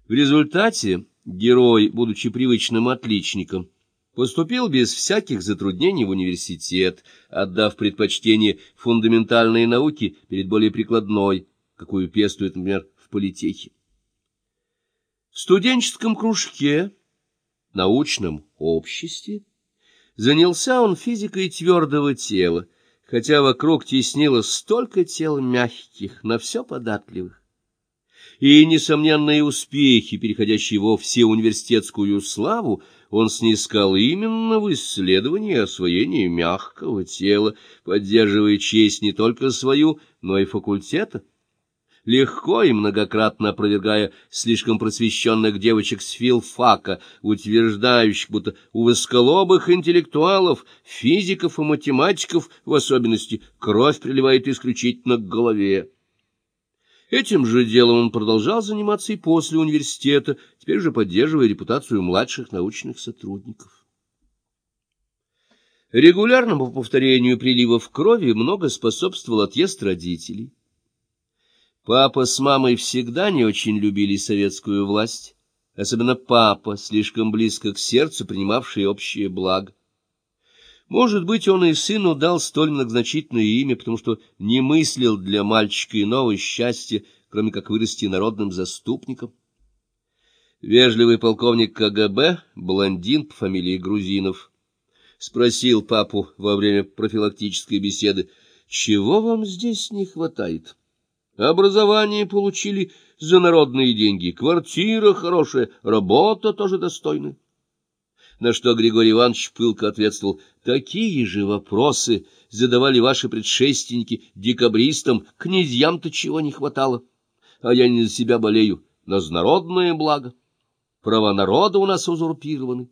В результате герой, будучи привычным отличником, поступил без всяких затруднений в университет, отдав предпочтение фундаментальной науке перед более прикладной, какую пестует, например, в политехе. В студенческом кружке, научном обществе, занялся он физикой твердого тела, хотя вокруг теснилось столько тел мягких, на все податливых. И несомненные успехи, переходящие во всеуниверситетскую славу, он снискал именно в исследовании и освоении мягкого тела, поддерживая честь не только свою, но и факультета, легко и многократно опровергая слишком просвещенных девочек с филфака, утверждающих, будто у высоколобых интеллектуалов, физиков и математиков в особенности, кровь приливает исключительно к голове. Этим же делом он продолжал заниматься и после университета, теперь уже поддерживая репутацию младших научных сотрудников. Регулярному повторению приливов крови много способствовал отъезд родителей. Папа с мамой всегда не очень любили советскую власть, особенно папа, слишком близко к сердцу принимавший общее благо. Может быть, он и сыну дал столь многозначительное имя, потому что не мыслил для мальчика иного счастья, кроме как вырасти народным заступником. Вежливый полковник КГБ, блондин по фамилии Грузинов, спросил папу во время профилактической беседы: «Чего вам здесь не хватает? Образование получили за народные деньги, квартира хорошая, работа тоже достойная». На что Григорий Иванович пылко ответствовал: «Такие же вопросы задавали ваши предшественники декабристам, князьям-то чего не хватало. А я не за себя болею, но за народное благо. Права народа у нас узурпированы».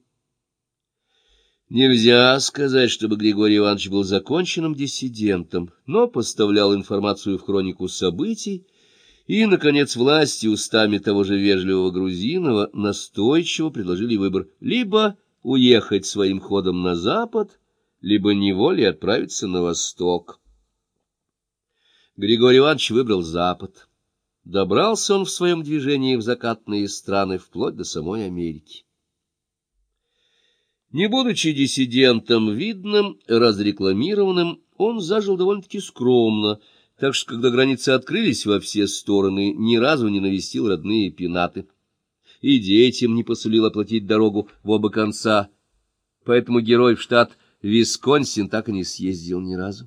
Нельзя сказать, чтобы Григорий Иванович был законченным диссидентом, но поставлял информацию в хронику событий, и, наконец, власти устами того же вежливого Грузинова настойчиво предложили выбор: либо уехать своим ходом на запад, либо неволей отправиться на восток. Григорий Иванович выбрал запад. Добрался он в своем движении в закатные страны, вплоть до самой Америки. Не будучи диссидентом видным, разрекламированным, он зажил довольно-таки скромно, так что, когда границы открылись во все стороны, ни разу не навестил родные пенаты. И детям не посулил оплатить дорогу в оба конца, поэтому герой в штат Висконсин так и не съездил ни разу.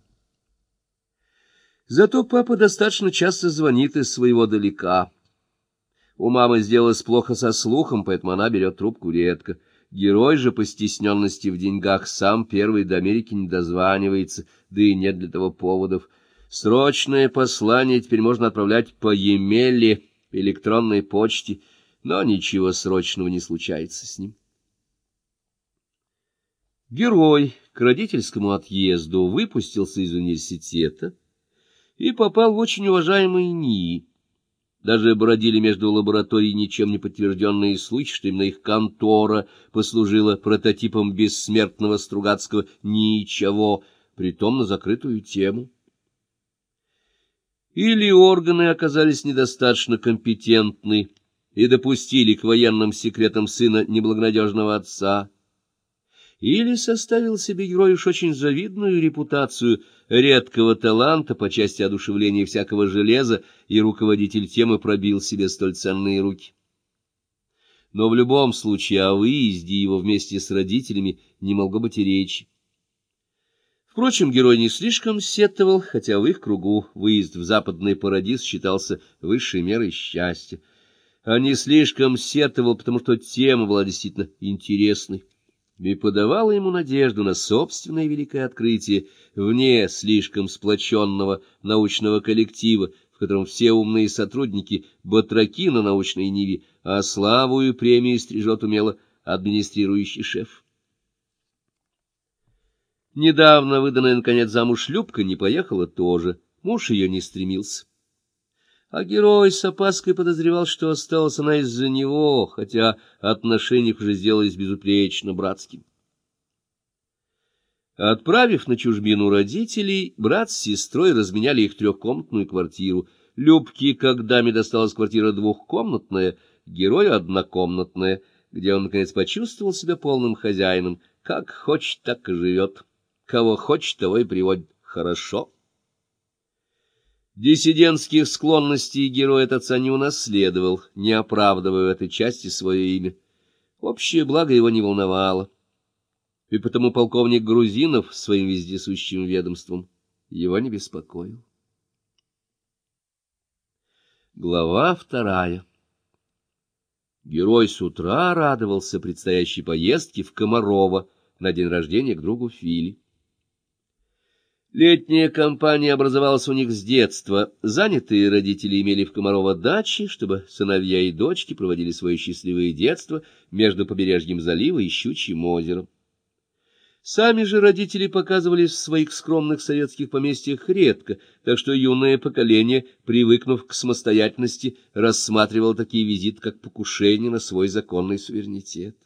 Зато папа достаточно часто звонит из своего далека. У мамы сделалось плохо со слухом, поэтому она берет трубку редко. Герой же по стесненности в деньгах сам первый до Америки не дозванивается, да и нет для того поводов. Срочное послание теперь можно отправлять по e-mail, электронной почте, но ничего срочного не случается с ним. Герой к родительскому отъезду выпустился из университета и попал в очень уважаемые НИИ. Даже бродили между лабораторий ничем не подтвержденные слухи, что именно их контора послужила прототипом бессмертного Стругацкого «ничего», притом на закрытую тему. Или органы оказались недостаточно компетентны и допустили к военным секретам сына неблагонадежного отца, или составил себе герой уж очень завидную репутацию редкого таланта по части одушевления всякого железа, и руководитель темы пробил себе столь ценные руки. Но в любом случае о выезде его вместе с родителями не могло быть и речи. Впрочем, герой не слишком сетовал, хотя в их кругу выезд в западный парадиз считался высшей мерой счастья. А не слишком сетовал, потому что тема была действительно интересной и подавала ему надежду на собственное великое открытие вне слишком сплоченного научного коллектива, в котором все умные сотрудники батраки на научной ниве, а славу и премии стрижет умело администрирующий шеф. Недавно выданная, наконец, замуж Любка не поехала тоже, муж ее не стремился. А герой с опаской подозревал, что осталась она из-за него, хотя отношения уже сделались безупречно братскими. Отправив на чужбину родителей, брат с сестрой разменяли их трехкомнатную квартиру. Любке, как даме, досталась квартира двухкомнатная, герою однокомнатная, где он, наконец, почувствовал себя полным хозяином. Как хочет, так и живет. Кого хочет, того и приводит. Хорошо. Диссидентских склонностей герой от отца не унаследовал, не оправдывая в этой части свое имя. Общее благо его не волновало. И потому полковник Грузинов своим вездесущим ведомством его не беспокоил. Глава 2. Герой с утра радовался предстоящей поездке в Комарово на день рождения к другу Филе. Летняя компания образовалась у них с детства. Занятые родители имели в Комарово дачи, чтобы сыновья и дочки проводили свое счастливое детство между побережьем залива и Щучьим озером. Сами же родители показывались в своих скромных советских поместьях редко, так что юное поколение, привыкнув к самостоятельности, рассматривало такие визиты, как покушение на свой законный суверенитет.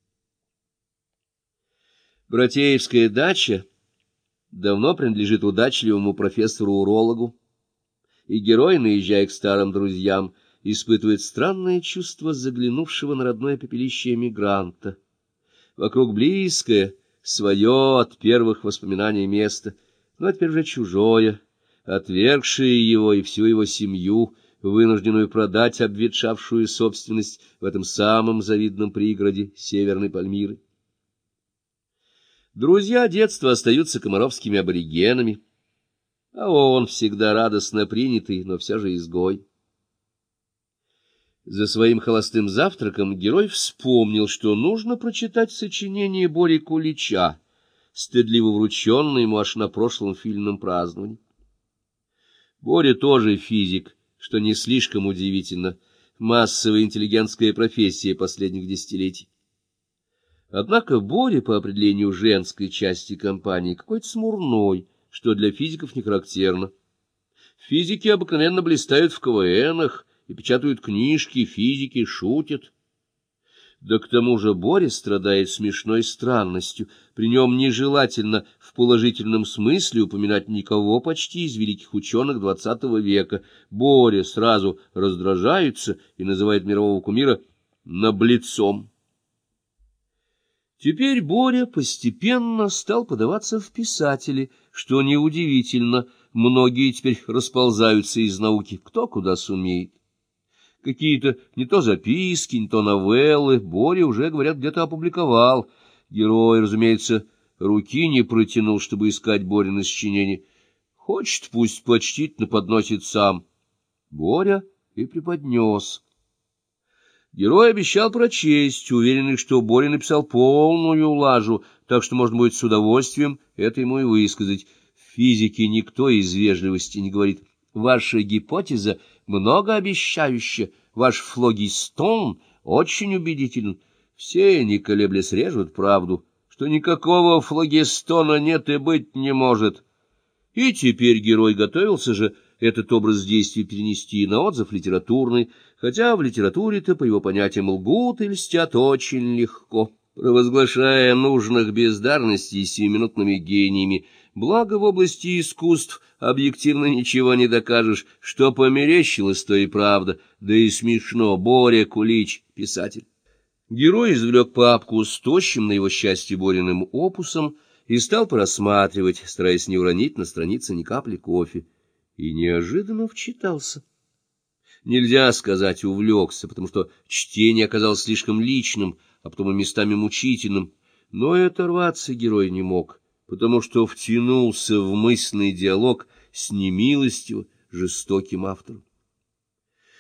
Братеевская дача давно принадлежит удачливому профессору-урологу, и герой, наезжая к старым друзьям, испытывает странное чувство заглянувшего на родное пепелище эмигранта. Вокруг близкое, свое от первых воспоминаний место, но теперь уже чужое, отвергшее его и всю его семью, вынужденную продать обветшавшую собственность в этом самом завидном пригороде Северной Пальмиры. Друзья детства остаются комаровскими аборигенами, а он всегда радостно принятый, но все же изгой. За своим холостым завтраком герой вспомнил, что нужно прочитать сочинение Бори Кулича, стыдливо врученное ему аж на прошлом фильмном праздновании. Боря тоже физик, что не слишком удивительно, массовая интеллигентская профессия последних десятилетий. Однако Боря, по определению женской части компании, какой-то смурной, что для физиков не характерно. Физики обыкновенно блистают в КВНах и печатают книжки, физики шутят. Да к тому же Боря страдает смешной странностью. При нем нежелательно в положительном смысле упоминать никого почти из великих ученых XX века. Боря сразу раздражается и называет мирового кумира наблецом. Теперь Боря постепенно стал подаваться в писатели, что неудивительно, многие теперь расползаются из науки, кто куда сумеет. Какие-то не то записки, не то новеллы Боря уже, говорят, где-то опубликовал. Герой, разумеется, руки не протянул, чтобы искать Борины сочинения. Хочет, пусть почтительно подносит сам. Боря и преподнес. Герой обещал прочесть, уверенный, что Боря написал полную лажу, так что можно будет с удовольствием это ему и высказать. В физике никто из вежливости не говорит: «Ваша гипотеза многообещающая, ваш флогистон очень убедителен». Все, не колеблясь, режут правду, что никакого флогистона нет и быть не может. И теперь герой готовился же этот образ действий перенести на отзыв литературный, хотя в литературе-то, по его понятиям, лгут и льстят очень легко, провозглашая нужных бездарностей сиюминутными гениями. Благо в области искусств объективно ничего не докажешь, что померещилось, то и правда, да и смешно. Боря Кулич — писатель. Герой извлек папку с тощим, на его счастье, Бориным опусом и стал просматривать, стараясь не уронить на странице ни капли кофе, и неожиданно вчитался. Нельзя сказать увлекся, потому что чтение оказалось слишком личным, а потом и местами мучительным, но и оторваться герой не мог, потому что втянулся в мысленный диалог с немилостиво жестоким автором.